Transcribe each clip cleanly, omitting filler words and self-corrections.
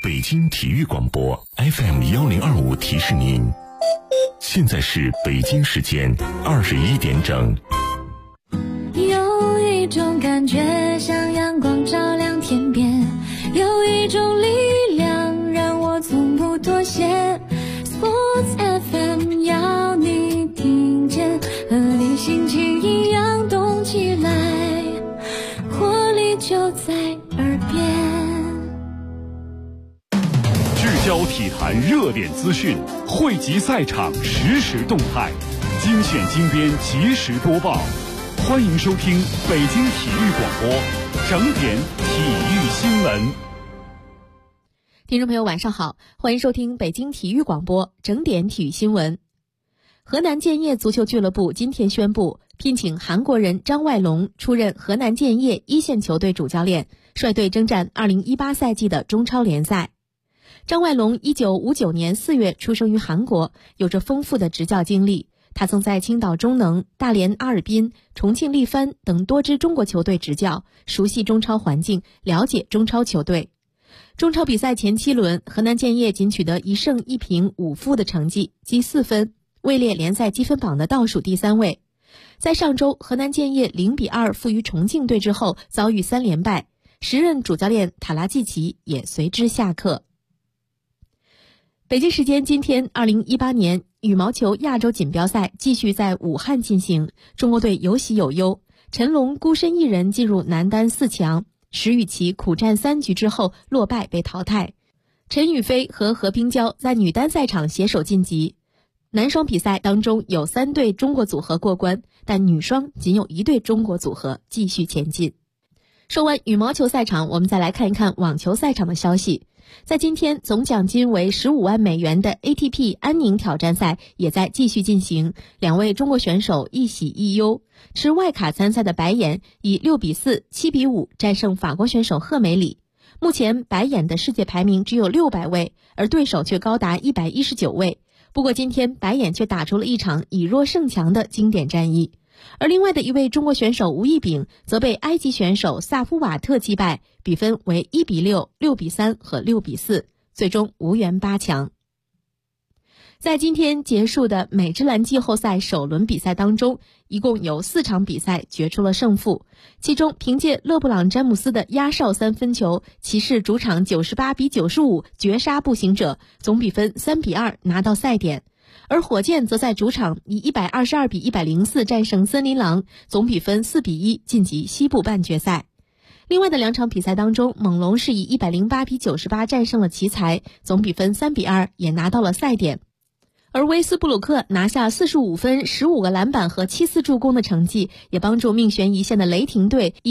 北京体育广播 FM1025提示您，现在是北京时间21点整。 有一种感觉像阳光照亮天边，有一种力量让我从不妥协。Sports FM 要你听见，和你心情一样动起来，活力就在耳边。 聚焦体坛热点资讯，汇集赛场实时动态，精选精编及时播报。欢迎收听北京体育广播整点体育新闻。 听众朋友晚上好，欢迎收听北京体育广播整点体育新闻。河南建业足球俱乐部今天宣布聘请韩国人张外龙出任河南建业一线球队主教练，率队征战2018赛季的中超联赛。张外龙1959年4月出生于韩国，有着丰富的执教经历。他曾在青岛中能、大连阿尔滨、重庆力帆等多支中国球队执教，熟悉中超环境，了解中超球队。中超比赛前7轮，河南建业仅取得1胜1平5负的成绩，积4分，位列联赛积分榜的倒数第3位。在上周河南建业0-2负于重庆队之后，遭遇3连败，时任主教练塔拉季奇也随之下课。北京时间今天2018年羽毛球亚洲锦标赛继续在武汉进行，中国队有喜有忧。陈龙孤身一人进入男单4强，石宇奇苦战3局之后落败被淘汰。陈雨菲和何冰娇在女单赛场携手晋级。男双比赛当中有3对中国组合过关，但女双仅有1对中国组合继续前进。说完羽毛球赛场，我们再来看一看网球赛场的消息。在今天，总奖金为15万美元的 ATP 安宁挑战赛也在继续进行，2位中国选手一喜一忧。持外卡参赛的白眼以6-4、7-5战胜法国选手赫梅里。目前白眼的世界排名只有600位，而对手却高达119位。不过今天白眼却打出了一场以弱胜强的经典战役。而另外的一位中国选手吴亦丙则被埃及选手萨夫瓦特击败，比分为1-6、6-3和6-4，最终无缘8强。在今天结束的美职篮季后赛首轮比赛当中，一共有4场比赛决出了胜负，其中凭借勒布朗詹姆斯的压哨3分球，骑士主场98-95绝杀步行者，总比分3-2拿到赛点。而火箭则在主场以122-104战胜森林狼，总比分4-1晋级西部半决赛。另外的2场比赛当中，猛龙是以108-98战胜了奇才，总比分3-2也拿到了赛点。而威斯布鲁克拿下45分、15个篮板和7次助攻的成绩，也帮助命悬一线的雷霆队以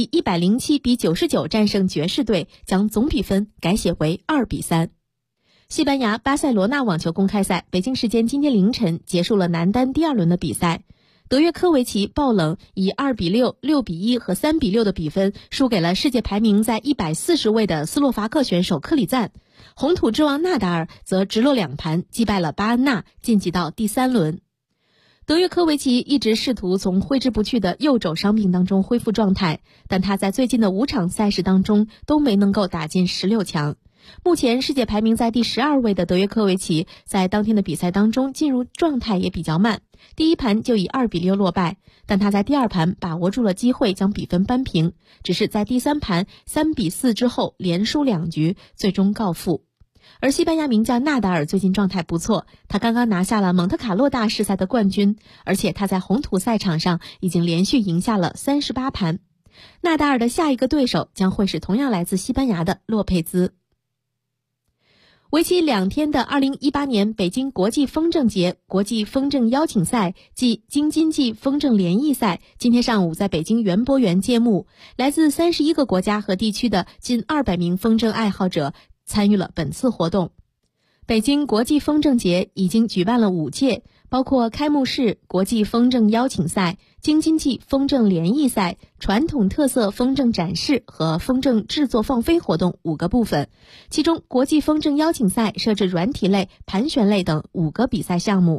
107-99战胜爵士队，将总比分改写为2-3。西班牙巴塞罗那网球公开赛北京时间今天凌晨结束了男单第2轮的比赛，德约科维奇爆冷以2-6、6-1和3-6的比分输给了世界排名在140位的斯洛伐克选手克里赞。红土之王纳达尔则直落2盘击败了巴恩纳，晋级到第3轮。德约科维奇一直试图从挥之不去的右肘伤病当中恢复状态，但他在最近的5场赛事当中都没能够打进16强。目前世界排名在第12位的德约科维奇在当天的比赛当中进入状态也比较慢，第1盘就以2-6落败，但他在第2盘把握住了机会将比分扳平，只是在第3盘3-4之后连输2局，最终告负。而西班牙名将纳达尔最近状态不错，他刚刚拿下了蒙特卡洛大师赛的冠军，而且他在红土赛场上已经连续赢下了38盘。纳达尔的下一个对手将会是同样来自西班牙的洛佩兹。为期2天的2018年北京国际风筝节国际风筝邀请赛暨京津冀风筝联谊赛今天上午在北京园博园揭幕，来自31个国家和地区的近200名风筝爱好者参与了本次活动。北京国际风筝节已经举办了5届，包括开幕式、国际风筝邀请赛、京津冀风筝联谊赛、传统特色风筝展示和风筝制作放飞活动5个部分。其中国际风筝邀请赛设置软体类、盘旋类等5个比赛项目。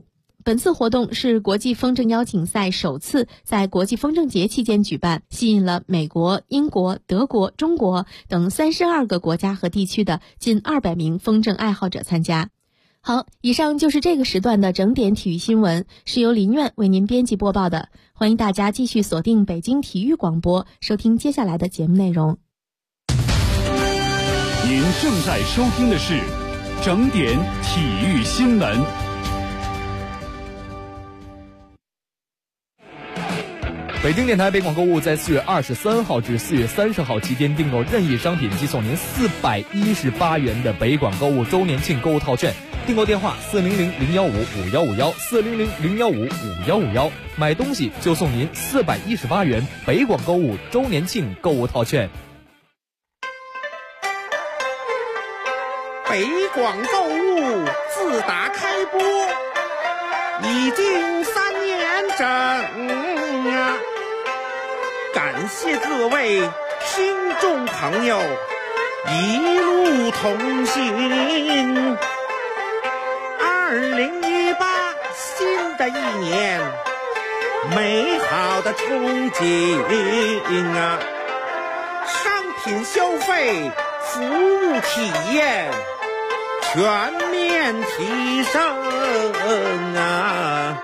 本次活动是国际风筝邀请赛首次在国际风筝节期间举办，吸引了美国、英国、德国、中国等32个国家和地区的近200名风筝爱好者参加。好，以上就是这个时段的整点体育新闻，是由林苑为您编辑播报的。欢迎大家继续锁定北京体育广播，收听接下来的节目内容。 您正在收听的是整点体育新闻。 北京电台北广购物在4月23号至4月30号期间订购任意商品即送您418元的北广购物周年庆购物套券。订购电话400-015-5151，400-015-5151，买东西就送您418元北广购物周年庆购物套券。 北广购物自打开播已经3年整啊，感谢各位听众朋友一路同行。2018新的一年，美好的憧憬啊，商品消费，服务体验全面提升啊！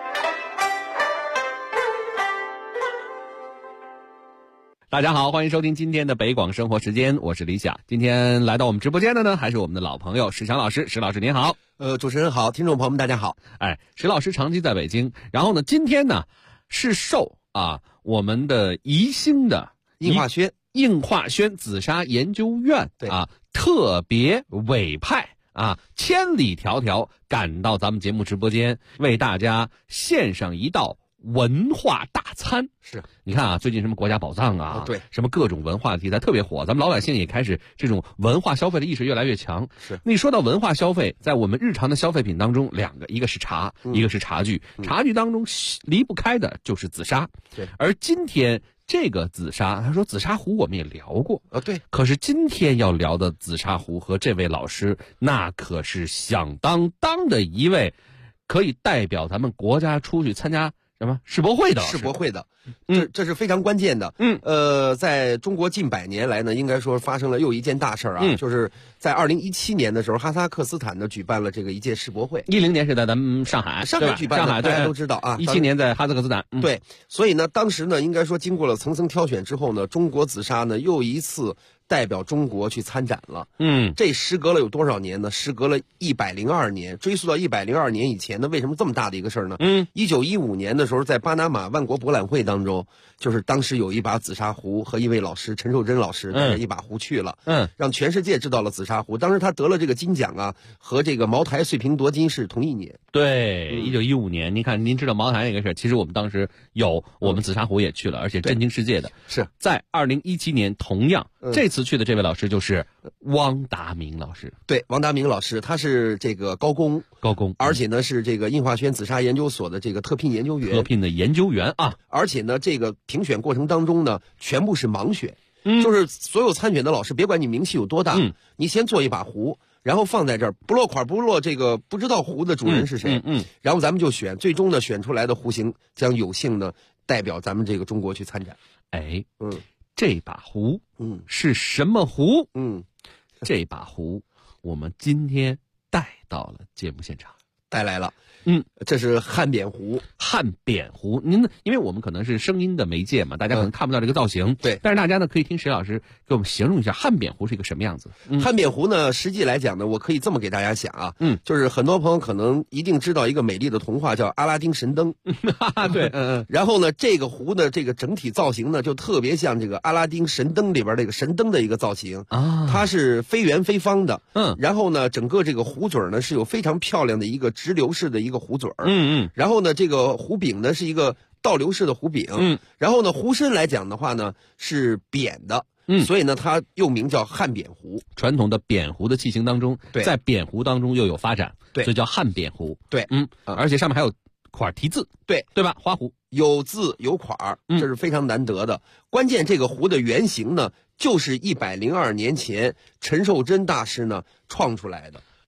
大家好，欢迎收听今天的北广生活时间，我是李想。今天来到我们直播间的呢，还是我们的老朋友史强老师。史老师您好。 主持人好，听众朋友们大家好。 史老师长期在北京，然后呢，今天呢是受我们的宜兴的应化轩紫砂研究院特别委派千里迢迢赶到咱们节目直播间，为大家献上一道文化大餐。 是， 你看最近什么国家宝藏对， 什么各种文化题材特别火，咱们老百姓也开始这种文化消费的意识越来越强。 是， 那你说到文化消费，在我们日常的消费品当中，两个，一个是茶，一个是茶具。茶具当中离不开的就是紫砂。 对， 而今天这个紫砂，他说紫砂壶我们也聊过对， 可是今天要聊的紫砂壶和这位老师，那可是响当当的一位，可以代表咱们国家出去参加什么世博会的， 这是非常关键的。在中国近100年来呢，应该说发生了又一件大事就是在2017年的时候，哈萨克斯坦呢举办了这个一届世博会。 10年是在咱们上海举办的，大家都知道 17年在哈萨克斯坦。 对，所以呢，当时呢，应该说经过了层层挑选之后呢，中国紫砂呢又一次代表中国去参展了。这时隔了有多少年呢？时隔了102年，追溯到102年以前呢，为什么这么大的一个事儿呢？1915年的时候，在巴拿马万国博览会当中，就是当时有一把紫砂壶和一位老师陈寿珍老师带着一把壶去了，让全世界知道了紫砂壶。当时他得了这个金奖和这个茅台碎瓶夺金是同一年。 对，1915年，您看，您知道茅台那个事儿，其实我们当时我们紫砂壶也去了，而且震惊世界的。 是在2017年，同样这次去的这位老师就是汪达明老师。 对，汪达明老师，他是这个高工，而且呢是这个应化轩紫砂研究所的这个特聘研究员， 而且呢这个评选过程当中呢全部是盲选，就是所有参选的老师，别管你名气有多大，你先做一把壶，然后放在这儿，不落款不落这个不知道壶的主人是谁，然后咱们就选，最终呢选出来的壶型将有幸呢代表咱们这个中国去参展。 这把壶是什么壶？这把壶我们今天带到了节目现场， 带来了。这是汉扁壶。 您呢？因为我们可能是声音的媒介嘛，大家可能看不到这个造型。 对， 但是大家呢可以听史老师给我们形容一下汉扁壶是一个什么样子。 汉扁壶呢，实际来讲呢，我可以这么给大家讲就是很多朋友可能一定知道一个美丽的童话叫《阿拉丁神灯》。 对， 然后呢，这个壶的这个整体造型呢，就特别像这个《阿拉丁神灯》里边这个神灯的一个造型它是非圆非方的。然后呢，整个这个壶嘴呢是有非常漂亮的一个直流式的一个壶嘴然后呢，这个壶柄呢是一个倒流式的壶柄然后呢，壶身来讲的话呢是扁的所以呢它又名叫汉扁壶。 传统的扁壶的器型当中，在扁壶当中又有发展， 对， 所以叫汉扁壶。 对， 而且上面还有款题字，对吧？花壶有字有款这是非常难得的。关键这个壶的原型呢，就是102年前陈寿珍大师呢创出来的。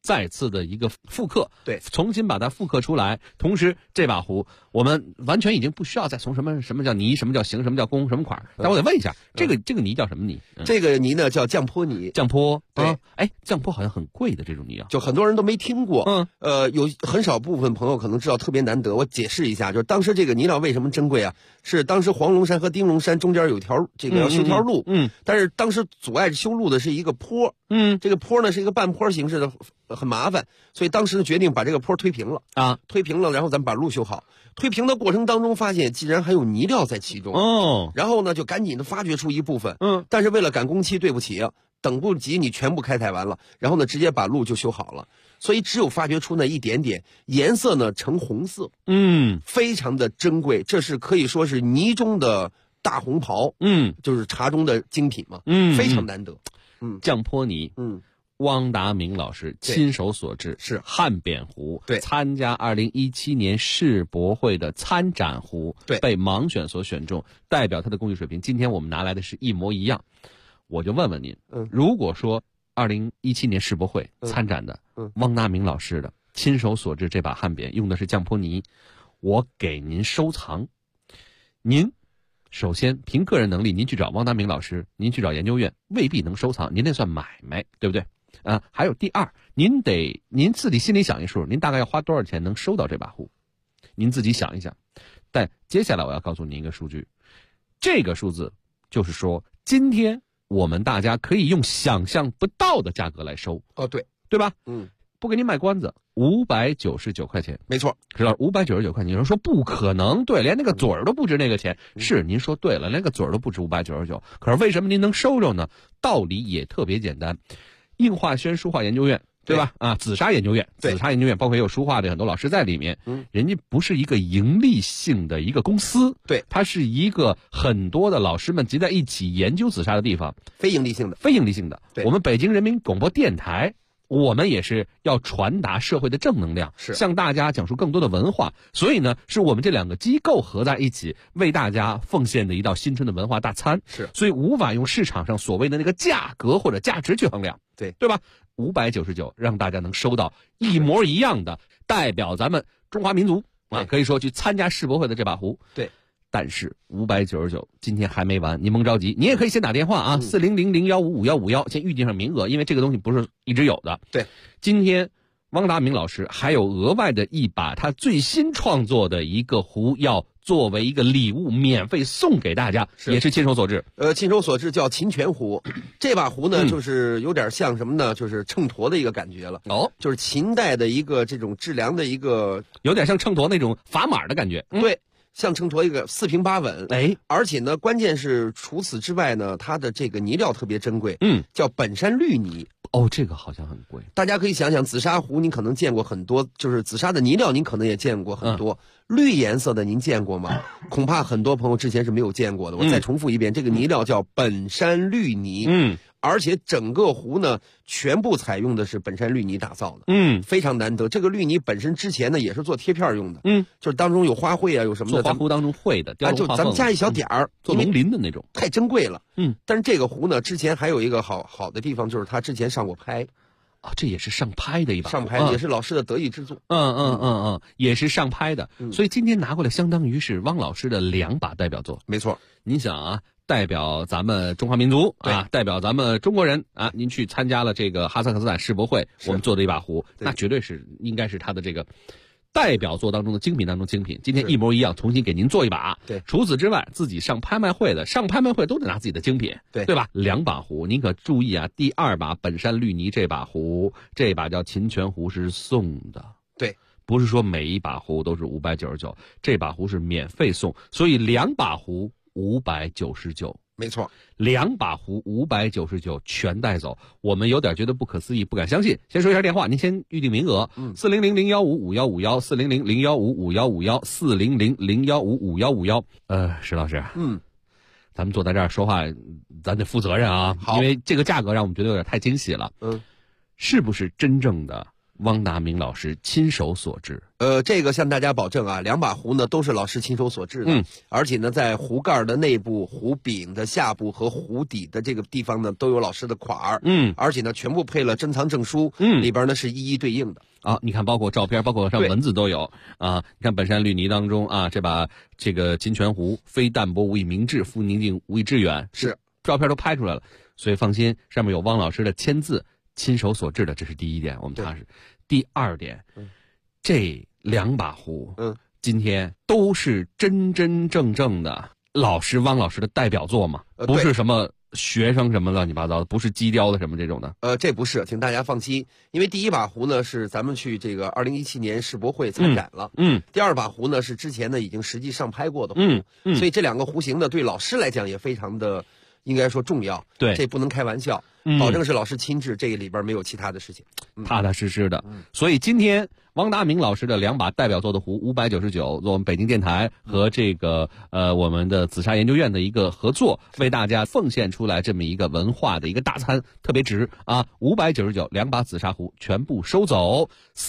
再次的一个复刻， 对， 重新把它复刻出来。同时，这把壶我们完全已经不需要再从什么叫泥，什么叫形，什么叫工，什么款。但我得问一下，这个泥叫什么泥？ 这个泥呢叫降坡泥。 降坡， 对， 降坡好像很贵的这种泥啊， 就很多人都没听过。有很少部分朋友可能知道，特别难得。我解释一下，就是当时这个泥料为什么珍贵啊？是当时黄龙山和丁龙山中间有条这个要修条路，但是当时阻碍修路的是一个坡，这个坡呢是一个半坡形式的，很麻烦，所以当时决定把这个坡推平了啊，推平了，然后咱们把路修好。推平的过程当中，发现竟然还有泥料在其中然后呢就赶紧的发掘出一部分，但是为了赶工期，对不起，等不及你全部开采完了，然后呢直接把路就修好了，所以只有发掘出那一点点，颜色呢呈红色，非常的珍贵，这是可以说是泥中的大红袍，就是茶中的精品嘛，非常难得。 降坡泥，汪达明老师亲手所制， 是汉扁壶， 对， 参加2017年世博会的参展壶， 对， 被盲选所选中，代表他的工艺水平。今天我们拿来的是一模一样，我就问问您，如果说2017年世博会参展的汪达明老师的亲手所制这把汉扁用的是降坡泥，我给您收藏，您首先凭个人能力，您去找汪达明老师，您去找研究院未必能收藏，您那算买卖，对不对？还有第二，您自己心里想一数，您大概要花多少钱能收到这把壶？您自己想一想。但接下来我要告诉您一个数据，这个数字就是说，今天我们大家可以用想象不到的价格来收。对吧？不给您卖关子，599块钱， 没错， 知道599块钱。有人说不可能，对，连那个嘴儿都不值那个钱。是，您说对了，连个嘴儿都不值599。可是为什么您能收着呢？道理也特别简单。应化轩书画研究院，对吧？紫砂研究院，紫砂研究院包括也有书画的很多老师在里面。人家不是一个盈利性的一个公司， 对， 它是一个很多的老师们集在一起研究紫砂的地方， 非盈利性的。 我们北京人民广播电台，我们也是要传达社会的正能量， 是向大家讲述更多的文化。所以呢，是我们这两个机构合在一起，为大家奉献的一道新春的文化大餐。 是， 所以无法用市场上所谓的那个价格或者价值去衡量，对吧？599让大家能收到一模一样的，代表咱们中华民族可以说去参加世博会的这把壶。 对。 但是599今天还没完，您甭着急，你也可以先打电话40001555151，先预定上名额，因为这个东西不是一直有的。 对， 今天汪达明老师还有额外的一把他最新创作的一个壶，要作为一个礼物免费送给大家，也是亲手所制。 亲手所制叫秦泉壶。这把壶呢，就是有点像什么呢？就是秤砣的一个感觉了。就是秦代的一个这种质量的一个， 有点像秤砣那种砝码的感觉。 对。像秤砣一个4平8稳，而且呢，关键是除此之外呢，它的这个泥料特别珍贵，叫本山绿泥。 这个好像很贵。 大家可以想想，紫砂壶您可能见过很多，就是紫砂的泥料您可能也见过很多，绿颜色的您见过吗？恐怕很多朋友之前是没有见过的。我再重复一遍，这个泥料叫本山绿泥。而且整个壶呢，全部采用的是本山绿泥打造的，非常难得。这个绿泥本身之前呢，也是做贴片用的，就是当中有花卉啊，有什么的， 做花壶当中会的， 就咱们加一小点儿， 做龙鳞的那种， 太珍贵了。但是这个壶呢，之前还有一个好的地方，就是它之前上过拍。 这也是上拍的一把， 上拍也是老师的得意之作。 也是上拍的。所以今天拿过来，相当于是汪老师的2把代表作。 没错， 您想啊，代表咱们中华民族代表咱们中国人您去参加了这个哈萨克斯坦世博会，我们做的一把壶，那绝对是应该是他的这个代表作当中的精品当中精品。今天一模一样，重新给您做一把。除此之外，自己上拍卖会都得拿自己的精品，对吧？2把壶，您可注意啊，第2把本山绿泥这把壶，这把叫秦泉壶是送的， 对， 不是说每一把壶都是599，这把壶是免费送，所以2把壶599。 没错 ，2把壶599全带走，我们有点觉得不可思议，不敢相信。先说一下电话，您先预定名额，40001555151，400015551，400015551。石老师，咱们坐在这儿说话，咱得负责任啊，因为这个价格让我们觉得有点太惊喜了。是不是真正的汪达明老师亲手所制。 这个向大家保证啊，2把壶呢都是老师亲手所制的，而且呢在壶盖的内部、壶柄的下部和壶底的这个地方呢都有老师的款儿，而且呢全部配了珍藏证书，里边呢是一一对应的。 啊，你看，包括照片，包括上文字都有啊。你看本山绿泥当中啊，这把这个金泉壶，非淡泊无以明志，复宁静无以致远， 是照片都拍出来了，所以放心，上面有汪老师的签字，亲手所制的，这是第一点，我们踏实。第二点，这2把壶，今天都是真真正正的老师汪老师的代表作嘛，不是什么学生什么乱七八糟的，不是机雕的什么这种的。 这不是，请大家放心，因为第1把壶呢是咱们去这个2017年世博会参展了，第2把壶呢是之前呢已经实际上拍过的壶，所以这2个壶型呢对老师来讲也非常的应该说重要， 对， 这不能开玩笑，保证是老师亲制，这个里边没有其他的事情， 踏踏实实的。所以今天汪达明老师的2把代表作的壶599，做我们北京电台和这个我们的紫砂研究院的一个合作，为大家奉献出来这么一个文化的一个大餐，特别值啊！599，2把紫砂壶全部收走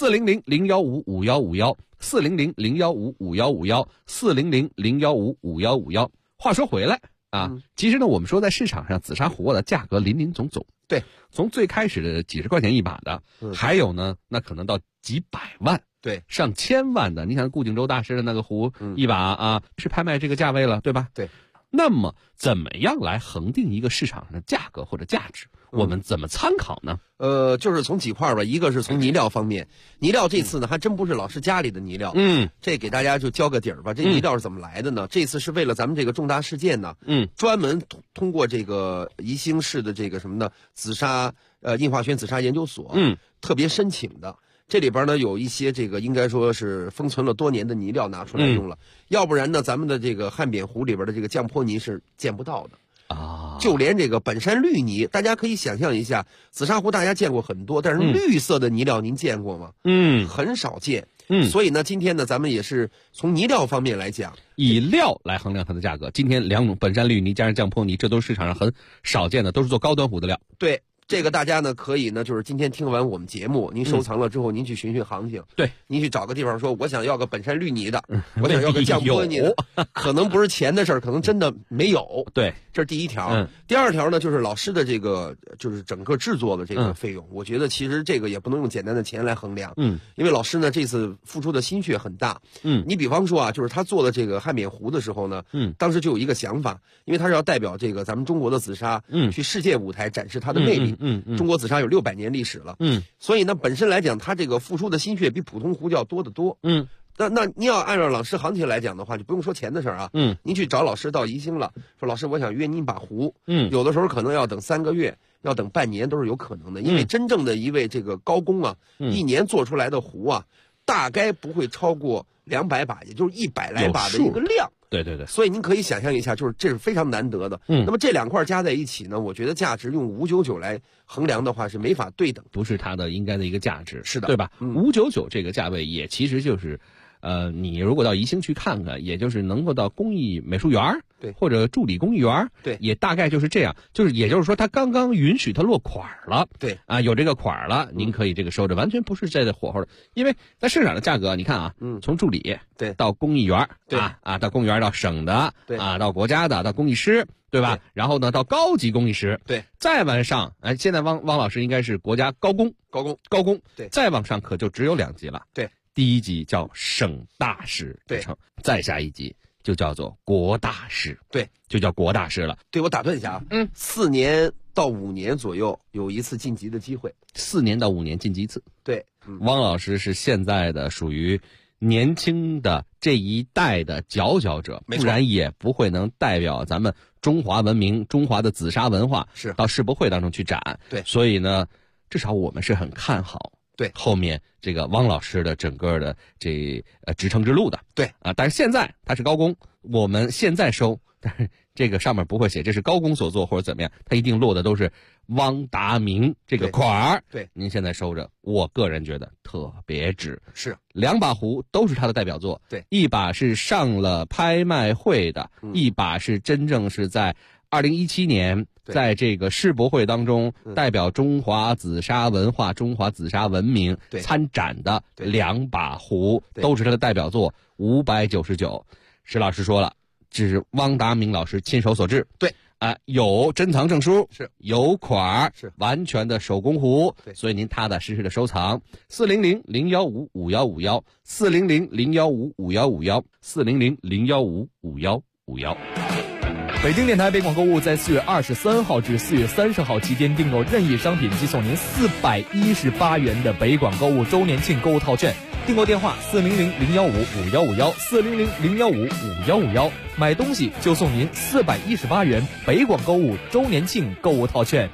，400-015-5151，400-015-5151，400-015-5151。话说回来啊，其实呢，我们说在市场上紫砂壶的价格林林总总， 对， 从最开始的几十块钱1把的，还有呢，那可能到几百万， 对， 上千万的。你想顾景舟大师的那个壶1把啊，是拍卖这个价位了，对吧？ 对。 那么怎么样来恒定一个市场上的价格或者价值？我们怎么参考呢？ 就是从几块吧，一个是从泥料方面，泥料这次呢还真不是老师家里的泥料，这给大家就交个底儿吧。这泥料是怎么来的呢？这次是为了咱们这个重大事件呢，专门通过这个宜兴市的这个什么呢，紫砂印化轩紫砂研究所，特别申请的。这里边呢有一些这个应该说是封存了多年的泥料拿出来用了，要不然呢咱们的这个汉扁壶里边的这个降坡泥是见不到的啊。就连这个本山绿泥，大家可以想象一下，紫砂壶大家见过很多，但是绿色的泥料您见过吗？很少见。所以呢，今天呢，咱们也是从泥料方面来讲， 以料来衡量它的价格。今天2种本山绿泥加上降坡泥，这都是市场上很少见的，都是做高端壶的料。 对。这个大家呢可以呢，就是今天听完我们节目，您收藏了之后，您去寻寻行情。 对， 您去找个地方说，我想要个本山绿泥的，我想要个降坡泥的，可能不是钱的事儿，可能真的没有。 对， 这是第一条。第二条呢，就是老师的这个就是整个制作的这个费用，我觉得其实这个也不能用简单的钱来衡量。因为老师呢这次付出的心血很大。你比方说啊，就是他做的这个汉扁壶的时候呢，当时就有一个想法，因为他是要代表这个咱们中国的紫砂，去世界舞台展示它的魅力。中国紫砂有600年历史了，所以呢，本身来讲，它这个付出的心血比普通壶要多得多，那你要按照老师行情来讲的话，就不用说钱的事儿啊，您去找老师到宜兴了，说老师我想约您把壶，有的时候可能要等3个月，要等半年都是有可能的，因为真正的一位这个高工啊，一年做出来的壶啊，大概不会超过200把，也就是100来把的一个量。 对对对， 所以您可以想象一下，就是这是非常难得的。那么这2块加在一起呢，我觉得价值用599来衡量的话是没法对等， 不是它的应该的一个价值， 是的， 对吧？599这个价位也其实就是，你如果到宜兴去看看，也就是能够到工艺美术园， 对， 或者助理工艺园， 对， 也大概就是这样，也就是说，它刚刚允许它落款了， 对啊，有这个款了，您可以这个收着，完全不是在火候的，因为在市场的价格，你看啊，从助理对到工艺园， 对到工艺园到省的， 对啊，到国家的，到工艺师。对吧？然后呢，到高级工艺师， 对， 再往上，现在汪老师应该是国家高工， 对， 再往上可就只有2级了， 对， 第1级叫省大师之称，再下一级就叫做国大师， 对， 就叫国大师了。 对，我打断一下啊，4年到5年左右有一次晋级的机会 ，4年到5年晋级一次， 对， 汪老师是现在的属于年轻的这一代的佼佼者，不然也不会能代表咱们中华文明、中华的紫砂文化是到世博会当中去展。 对， 所以呢，至少我们是很看好对后面这个汪老师的整个的这职称之路的。 对啊，但是现在他是高工，我们现在收，但是这个上面不会写这是高工所做或者怎么样，他一定落的都是汪达明这个款儿。 对， 您现在收着，我个人觉得特别值。 是 2把壶都是他的代表作， 对， 一把是上了拍卖会的，一把是真正是在 2017年在这个世博会当中代表中华紫砂文化、中华紫砂文明参展的2把壶，都是他的代表作599。石老师说了，这是汪达明老师亲手所制。 对。 有珍藏证书， 是有款， 是完全的手工壶， 对， 所以您踏踏实实的收藏。400-015-5151，400-015-5151，400-015-5151。 北京电台北广购物在4月23号至4月30号期间订购任意商品即送您418元的北广购物周年庆购物套券。订购电话400-015-5151，400-015-5151，买东西就送您418元北广购物周年庆购物套券。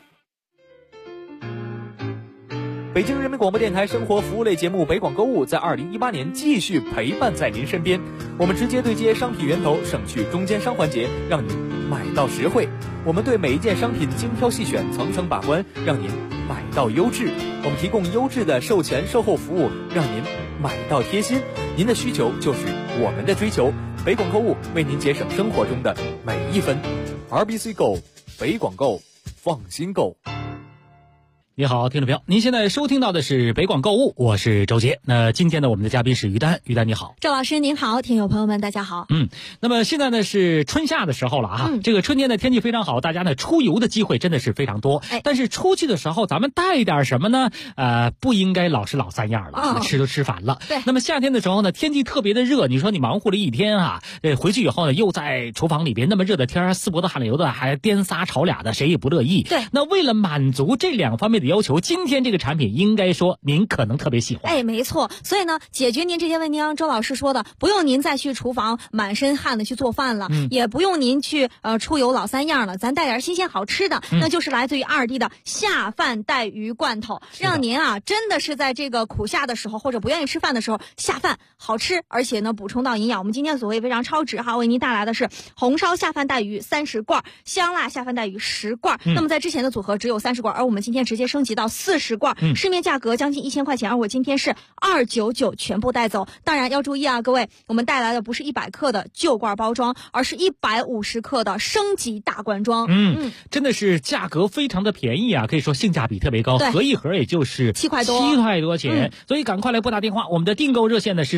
北京人民广播电台生活服务类节目北广购物在2018年继续陪伴在您身边，我们直接对接商品源头，省去中间商环节，让您买到实惠。我们对每一件商品精挑细选，层层把关，让您买到优质。我们提供优质的售前售后服务，让您买到贴心。您的需求就是我们的追求，北广购物为您节省生活中的每一分。RBC Go， 北广购，放心购。 你好，听众朋友，您现在收听到的是北广购物，我是周杰。那今天呢，我们的嘉宾是于丹，于丹你好。 赵老师您好，听友朋友们大家好。 那么现在呢是春夏的时候了啊，这个春天的天气非常好，大家呢出游的机会真的是非常多。但是出去的时候咱们带点什么呢？不应该老是老三样了，吃都吃烦了。 对。 那么夏天的时候呢，天气特别的热，你说你忙活了一天啊，回去以后呢又在厨房里边那么热的天，四脖子汗流的，还颠仨炒俩的，谁也不乐意。 对。 那为了满足这2方面的要求，今天这个产品应该说您可能特别喜欢。 没错。所以呢，解决您这些问题，像周老师说的，不用您再去厨房满身汗的去做饭了，也不用您去出游老三样了，咱带点新鲜好吃的，那就是来自于2D的下饭带鱼罐头，让您啊真的是在这个苦夏的时候或者不愿意吃饭的时候下饭好吃，而且呢补充到营养。我们今天所谓非常超值哈，为您带来的是红烧下饭带鱼30罐，香辣下饭带鱼10罐。那么在之前的组合只有30罐，而我们今天直接升级到40罐，市面价格将近1000块钱，而我今天是299全部带走。当然要注意啊，各位，我们带来的不是100克的旧罐包装，而是150克的升级大罐装。 真的是价格非常的便宜啊，可以说性价比特别高，合一盒也就是 7块多钱。所以赶快来拨打电话，我们的订购热线呢是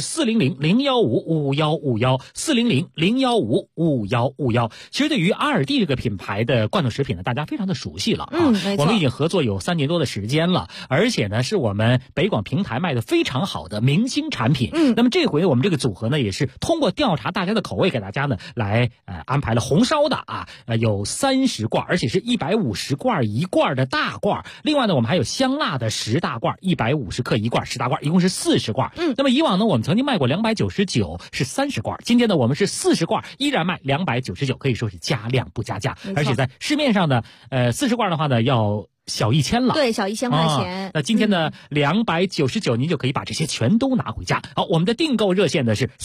400-015-5151，400-015-5151。其实对于2D这个品牌的罐头食品呢，大家非常的熟悉了啊。 没错。 我们已经合作有3年多的时间了，而且呢是我们北广平台卖的非常好的明星产品。那么这回我们这个组合呢也是通过调查大家的口味，给大家呢来安排了红烧的有30罐，而且是150罐1罐的大罐。另外呢我们还有香辣的10大罐，150克1罐10大罐，一共是40罐。那么以往呢我们曾经卖过299，是30罐，今天呢我们是40罐，依然卖299，可以说是加量不加价。而且在市面上呢40罐的话呢要小1000了， 对，小1000块钱。 那今天呢299，您就可以把这些全都拿回家。好，我们的订购热线呢是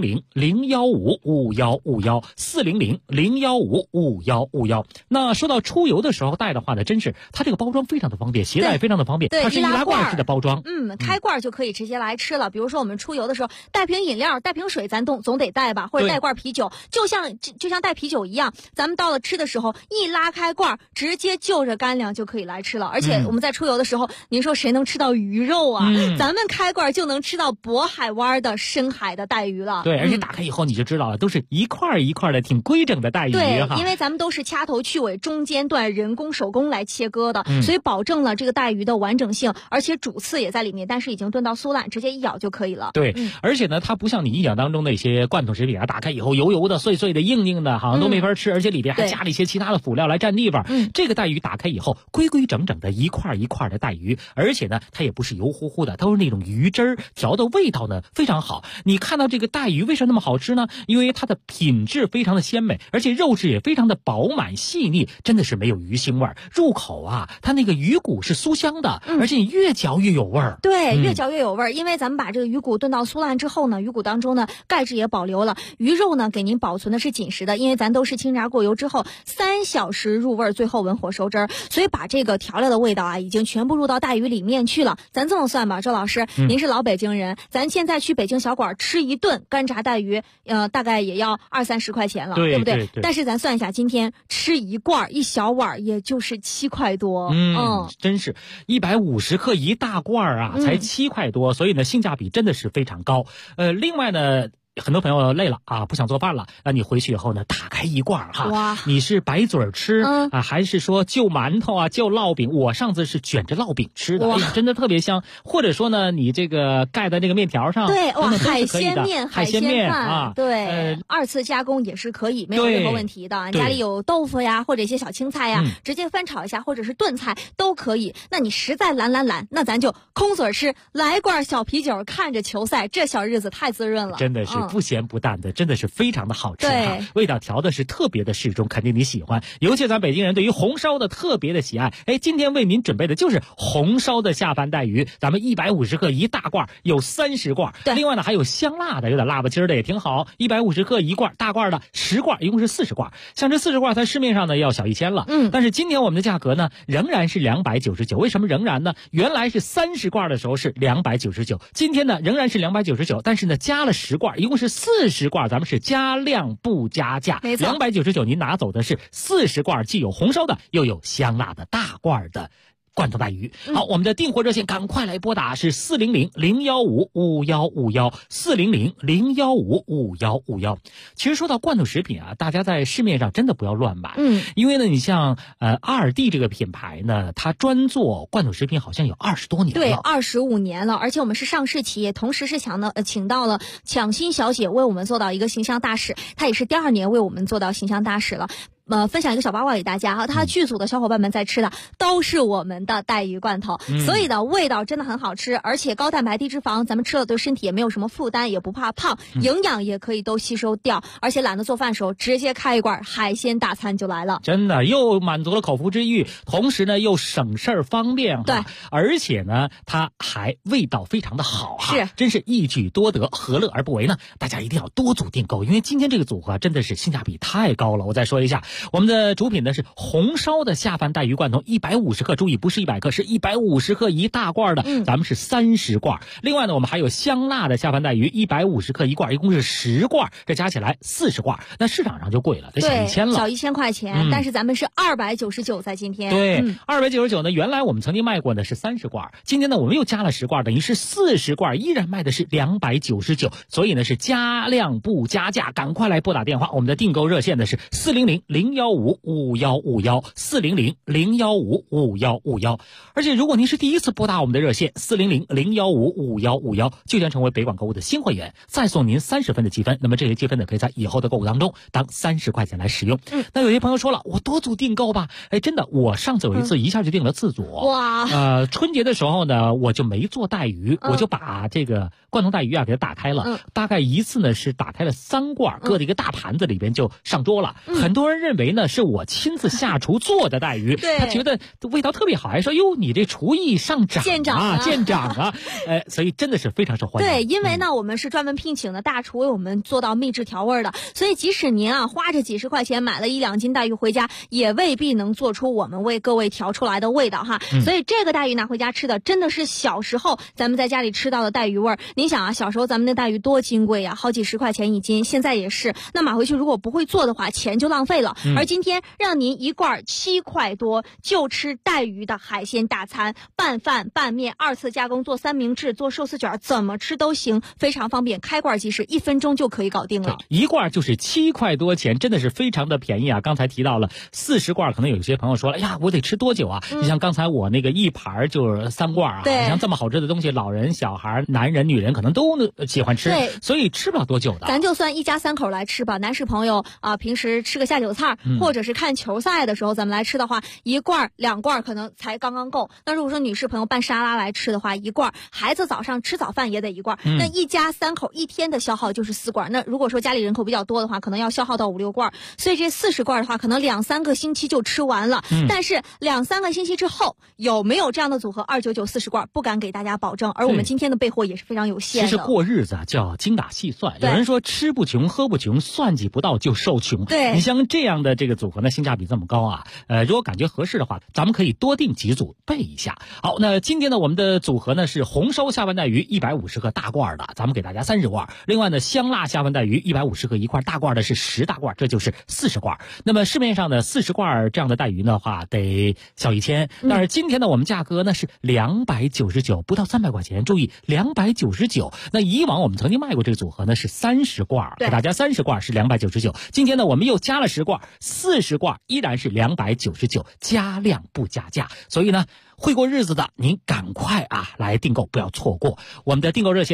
400-015-5151，400-015-5151。那说到出游的时候带的话呢，真是它这个包装非常的方便，携带非常的方便，它是易拉罐式的包装。 开罐就可以直接来吃了。比如说我们出游的时候带瓶饮料带瓶水咱总得带吧，或者带罐啤酒，就像带啤酒一样，咱们到了吃的时候一拉开罐直接就着干粮就可以来吃了。而且我们在出游的时候，您说谁能吃到鱼肉啊？咱们开罐就能吃到渤海湾的深海的带鱼了。 对，而且打开以后你就知道了，都是一块一块的挺规整的带鱼。 对，因为咱们都是掐头去尾中间段人工手工来切割的，所以保证了这个带鱼的完整性，而且主刺也在里面，但是已经炖到酥烂，直接一咬就可以了。 对，而且呢它不像你印象当中那些罐头食品打开以后油油的碎碎的硬硬的，好像都没法吃，而且里边还加了一些其他的辅料来占地方。这个带鱼打开以后规规整整的一块一块的带鱼，而且呢它也不是油乎乎的，都是那种鱼汁儿，调的味道呢非常好。你看到这个带鱼为什么那么好吃呢？因为它的品质非常的鲜美，而且肉质也非常的饱满细腻，真的是没有鱼腥味儿。入口它那个鱼骨是酥香的，而且你越嚼越有味儿。 对，越嚼越有味儿。因为咱们把这个鱼骨炖到酥烂之后呢，鱼骨当中呢钙质也保留了，鱼肉呢给您保存的是紧实的，因为咱都是清炸过油之后3小时入味，最后文火收汁儿，所以把这个个调料的味道啊，已经全部入到带鱼里面去了。咱这么算吧，周老师，您是老北京人，咱现在去北京小馆吃一顿干炸带鱼，大概也要20-30块钱了，对不对？但是咱算一下，今天吃一罐一小碗，也就是7块多。 真是150克一大罐啊，才7块多，所以呢，性价比真的是非常高。另外呢，很多朋友累了啊，不想做饭了，那你回去以后呢，打开一罐哈，你是白嘴吃啊，还是说就馒头啊，就烙饼？我上次是卷着烙饼吃的，哎呀，真的特别香。或者说呢，你这个盖在那个面条上， 对，哇，海鲜面啊，对，2次加工也是可以，没有任何问题的。家里有豆腐呀，或者一些小青菜呀，直接翻炒一下，或者是炖菜都可以。那你实在懒，那咱就空嘴吃，来罐小啤酒，看着球赛，这小日子太滋润了， 真的是。不咸不淡的，真的是非常的好吃啊！味道调的是特别的适中，肯定你喜欢。尤其咱北京人对于红烧的特别的喜爱。今天为您准备的就是红烧的下饭带鱼，咱们150克一大罐，有30罐。另外呢，还有香辣的，有点辣吧筋的也挺好。150克一罐，大罐的10罐，一共是40罐。像这40罐，在市面上呢要小1000了。但是今天我们的价格呢仍然是299。为什么仍然呢？原来是30罐的时候是299，今天呢仍然是299，但是呢加了10罐，一共是40罐，咱们是加量不加价。 没错 ，299您拿走的是40罐，既有红烧的，又有香辣的大罐的罐头带鱼。好，我们的订货热线赶快来拨打，是400-015-5151，400-015-5151。其实说到罐头食品啊，大家在市面上真的不要乱买。因为呢，你像2D 这个品牌呢，它专做罐头食品好像有20多年了。 对，25年了，而且我们是上市企业，同时是请到了抢心小姐为我们做到一个形象大使，她也是第2年为我们做到形象大使了。分享一个小八卦给大家哈，他剧组的小伙伴们在吃的都是我们的带鱼罐头，所以呢味道真的很好吃，而且高蛋白低脂肪，咱们吃了对身体也没有什么负担，也不怕胖，营养也可以都吸收掉，而且懒得做饭的时候直接开一罐海鲜大餐就来了， 真的又满足了口腹之欲，同时呢又省事儿方便对， 而且呢它还味道非常的好是真是一举多得，何乐而不为呢？大家一定要多组订购，因为今天这个组合真的是性价比太高了。我再说一下，我们的主品呢是红烧的下饭带鱼罐头150克，注意不是100克，是150克一大罐的，咱们是30罐。另外呢，我们还有香辣的下饭带鱼150克一罐，一共是10罐，这加起来40罐。那市场上就贵了，得小1000了， 小1000块钱，但是咱们是299，在今天。 对，299呢，原来我们曾经卖过的是30罐，今天呢我们又加了10罐，等于是40罐，依然卖的是299，所以呢是加量不加价，赶快来拨打电话，我们的订购热线呢是400-015-5151，400-015-5151。而且如果您是第一次拨打我们的热线400-015-5151，就将成为北广购物的新会员，再送您30分的积分。那么这些积分呢，可以在以后的购物当中当30块钱来使用。那有些朋友说了，我多组订购吧，真的，我上次有一次一下就订了4组。 哇！ 春节的时候呢，我就没做带鱼，我就把这个罐头带鱼啊给它打开了，大概一次呢是打开了3罐，搁在一个大盘子里边就上桌了。很多人认为呢是我亲自下厨做的带鱼，他觉得味道特别好，还说哟你这厨艺上涨啊，见长啊，所以真的是非常受欢迎。 对，因为呢我们是专门聘请的大厨为我们做到秘制调味的，所以即使您啊花着几十块钱买了1-2斤带鱼回家，也未必能做出我们为各位调出来的味道哈。所以这个带鱼拿回家吃的真的是小时候咱们在家里吃到的带鱼味儿。您想啊，小时候咱们的带鱼多金贵呀，好几十块钱一斤，现在也是。那买回去如果不会做的话，钱就浪费了。而今天让您一罐7块多就吃带鱼的海鲜大餐，拌饭拌面2次加工，做三明治做寿司卷，怎么吃都行，非常方便，开罐即食，1分钟就可以搞定了。 一罐就是7块多钱，真的是非常的便宜啊。刚才提到了40罐，可能有些朋友说了，哎呀我得吃多久啊？你像刚才我那个一盘就是3罐啊，你像这么好吃的东西，老人小孩男人女人可能都喜欢吃，所以吃不了多久的。 咱就算一家3口来吃吧，男士朋友啊，平时吃个下酒菜，或者是看球赛的时候咱们来吃的话，1罐2罐可能才刚刚够。那如果说女士朋友拌沙拉来吃的话，1罐，孩子早上吃早饭也得1罐，那一家3口1天的消耗就是4罐。那如果说家里人口比较多的话，可能要消耗到5-6罐，所以这40罐的话可能2-3个星期就吃完了。但是2-3个星期之后有没有这样的组合299 40罐，不敢给大家保证。而我们今天的备货也是非常有限的。 其实过日子叫精打细算，有人说吃不穷喝不穷，算计不到就受穷。 对， 你像这样的样的这个组合呢，性价比这么高啊。如果感觉合适的话，咱们可以多订几组备一下。好，那今天呢，我们的组合呢是红烧下饭带鱼150克大罐的，咱们给大家30罐。另外呢，香辣下饭带鱼150克一块，大罐的是10大罐，这就是40罐。那么市面上的40罐这样的带鱼的话，得小1000。但是今天呢，我们价格呢是299，不到300块钱。注意，299。那以往我们曾经卖过这个组合呢是30罐，给大家30罐是299。今天呢，我们又加了10罐，40罐依然是299，加量不加价。所以呢，会过日子的您赶快来订购，不要错过我们的订购热线。